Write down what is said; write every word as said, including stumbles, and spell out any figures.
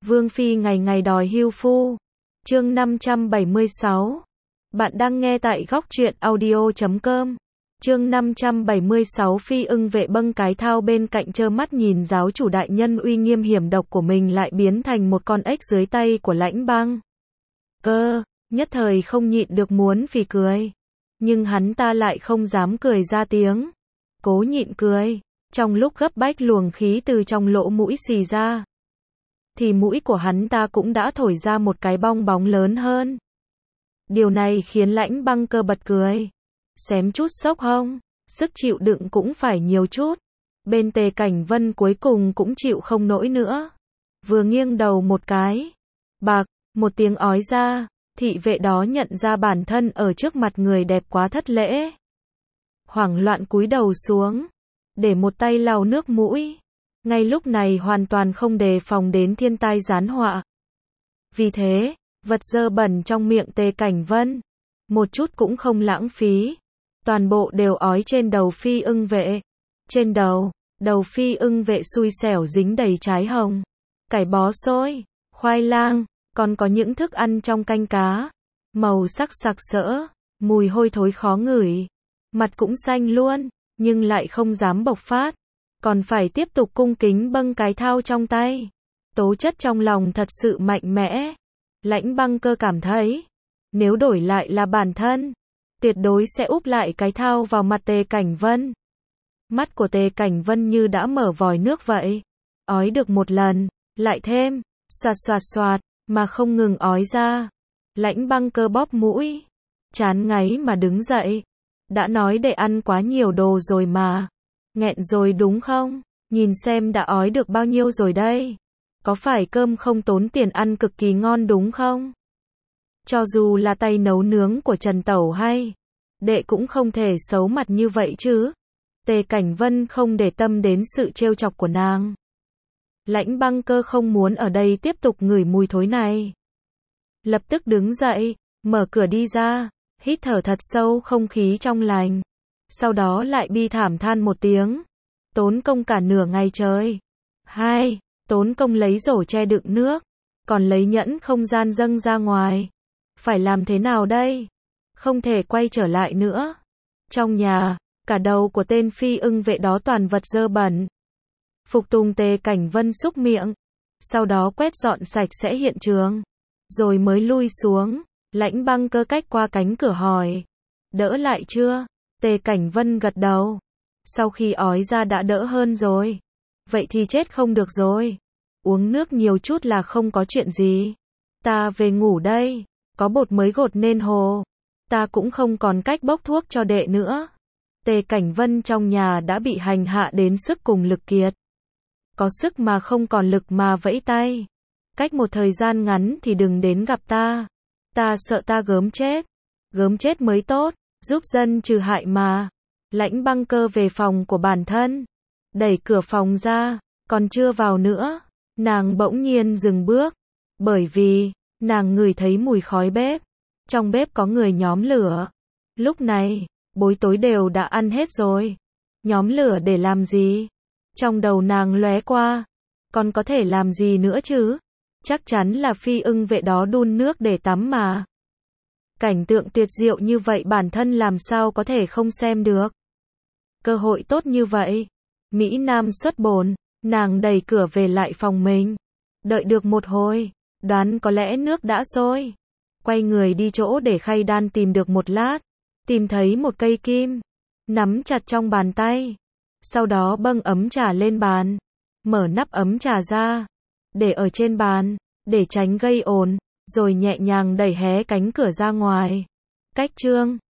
Vương Phi ngày ngày đòi hưu phu. Chương năm trăm bảy mươi sáu. Bạn đang nghe tại góc truyện audio chấm com. Chương năm trăm bảy mươi sáu. Phi ưng vệ bâng cái thao bên cạnh trơ mắt nhìn giáo chủ đại nhân uy nghiêm hiểm độc của mình lại biến thành một con ếch dưới tay của Lãnh Băng Cơ, nhất thời không nhịn được muốn phì cười. Nhưng hắn ta lại không dám cười ra tiếng. Cố nhịn cười, trong lúc gấp bách luồng khí từ trong lỗ mũi xì ra. Thì mũi của hắn ta cũng đã thổi ra một cái bong bóng lớn hơn. Điều này khiến Lãnh Băng Cơ bật cười. Xém chút sốc hông, sức chịu đựng cũng phải nhiều chút. Bên Tề Cảnh Vân cuối cùng cũng chịu không nổi nữa. Vừa nghiêng đầu một cái. Bạc, một tiếng ói ra, thị vệ đó nhận ra bản thân ở trước mặt người đẹp quá thất lễ. Hoảng loạn cúi đầu xuống, để một tay lau nước mũi. Ngay lúc này hoàn toàn không đề phòng đến thiên tai giáng họa. Vì thế, vật dơ bẩn trong miệng Tề Cảnh Vân, một chút cũng không lãng phí. Toàn bộ đều ói trên đầu Phi ưng vệ. Trên đầu, đầu Phi ưng vệ xui xẻo dính đầy trái hồng, cải bó xôi, khoai lang, còn có những thức ăn trong canh cá. Màu sắc sặc sỡ, mùi hôi thối khó ngửi. Mặt cũng xanh luôn, nhưng lại không dám bộc phát. Còn phải tiếp tục cung kính bâng cái thao trong tay. Tố chất trong lòng thật sự mạnh mẽ. Lãnh Băng Cơ cảm thấy, nếu đổi lại là bản thân, tuyệt đối sẽ úp lại cái thao vào mặt Tề Cảnh Vân. Mắt của Tề Cảnh Vân như đã mở vòi nước vậy. Ói được một lần, lại thêm, xoạt xoạt xoạt, mà không ngừng ói ra. Lãnh Băng Cơ bóp mũi, chán ngấy mà đứng dậy. Đã nói để ăn quá nhiều đồ rồi mà. Nghẹn rồi đúng không? Nhìn xem đã ói được bao nhiêu rồi đây. Có phải cơm không tốn tiền ăn cực kỳ ngon đúng không? Cho dù là tay nấu nướng của Trần Tẩu hay đệ cũng không thể xấu mặt như vậy chứ. Tề Cảnh Vân không để tâm đến sự trêu chọc của nàng. Lãnh Băng Cơ không muốn ở đây tiếp tục ngửi mùi thối này. Lập tức đứng dậy, mở cửa đi ra, hít thở thật sâu không khí trong lành. Sau đó lại bi thảm than một tiếng. Tốn công cả nửa ngày trời. Hai, tốn công lấy rổ che đựng nước, còn lấy nhẫn không gian dâng ra ngoài. Phải làm thế nào đây? Không thể quay trở lại nữa. Trong nhà, cả đầu của tên Phi ưng vệ đó toàn vật dơ bẩn. Phục tùng Tề Cảnh Vân xúc miệng. Sau đó quét dọn sạch sẽ hiện trường. Rồi mới lui xuống. Lãnh Băng Cơ cách qua cánh cửa hỏi. Đỡ lại chưa? Tề Cảnh Vân gật đầu. Sau khi ói ra đã đỡ hơn rồi. Vậy thì chết không được rồi. Uống nước nhiều chút là không có chuyện gì. Ta về ngủ đây. Có bột mới gột nên hồ. Ta cũng không còn cách bốc thuốc cho đệ nữa. Tề Cảnh Vân trong nhà đã bị hành hạ đến sức cùng lực kiệt. Có sức mà không còn lực mà vẫy tay. Cách một thời gian ngắn thì đừng đến gặp ta. Ta sợ ta gớm chết. Gớm chết mới tốt, giúp dân trừ hại mà. Lãnh Băng Cơ về phòng của bản thân. Đẩy cửa phòng ra, còn chưa vào nữa. Nàng bỗng nhiên dừng bước. Bởi vì, nàng ngửi thấy mùi khói bếp. Trong bếp có người nhóm lửa. Lúc này, bối tối đều đã ăn hết rồi. Nhóm lửa để làm gì? Trong đầu nàng lóe qua. Còn có thể làm gì nữa chứ? Chắc chắn là Phi ưng vệ đó đun nước để tắm mà. Cảnh tượng tuyệt diệu như vậy bản thân làm sao có thể không xem được. Cơ hội tốt như vậy. Mỹ Nam xuất bồn, nàng đẩy cửa về lại phòng mình. Đợi được một hồi, đoán có lẽ nước đã sôi. Quay người đi chỗ để khay đan tìm được một lát. Tìm thấy một cây kim. Nắm chặt trong bàn tay. Sau đó bâng ấm trà lên bàn. Mở nắp ấm trà ra. Để ở trên bàn, để tránh gây ồn. Rồi nhẹ nhàng đẩy hé cánh cửa ra ngoài. Cách chương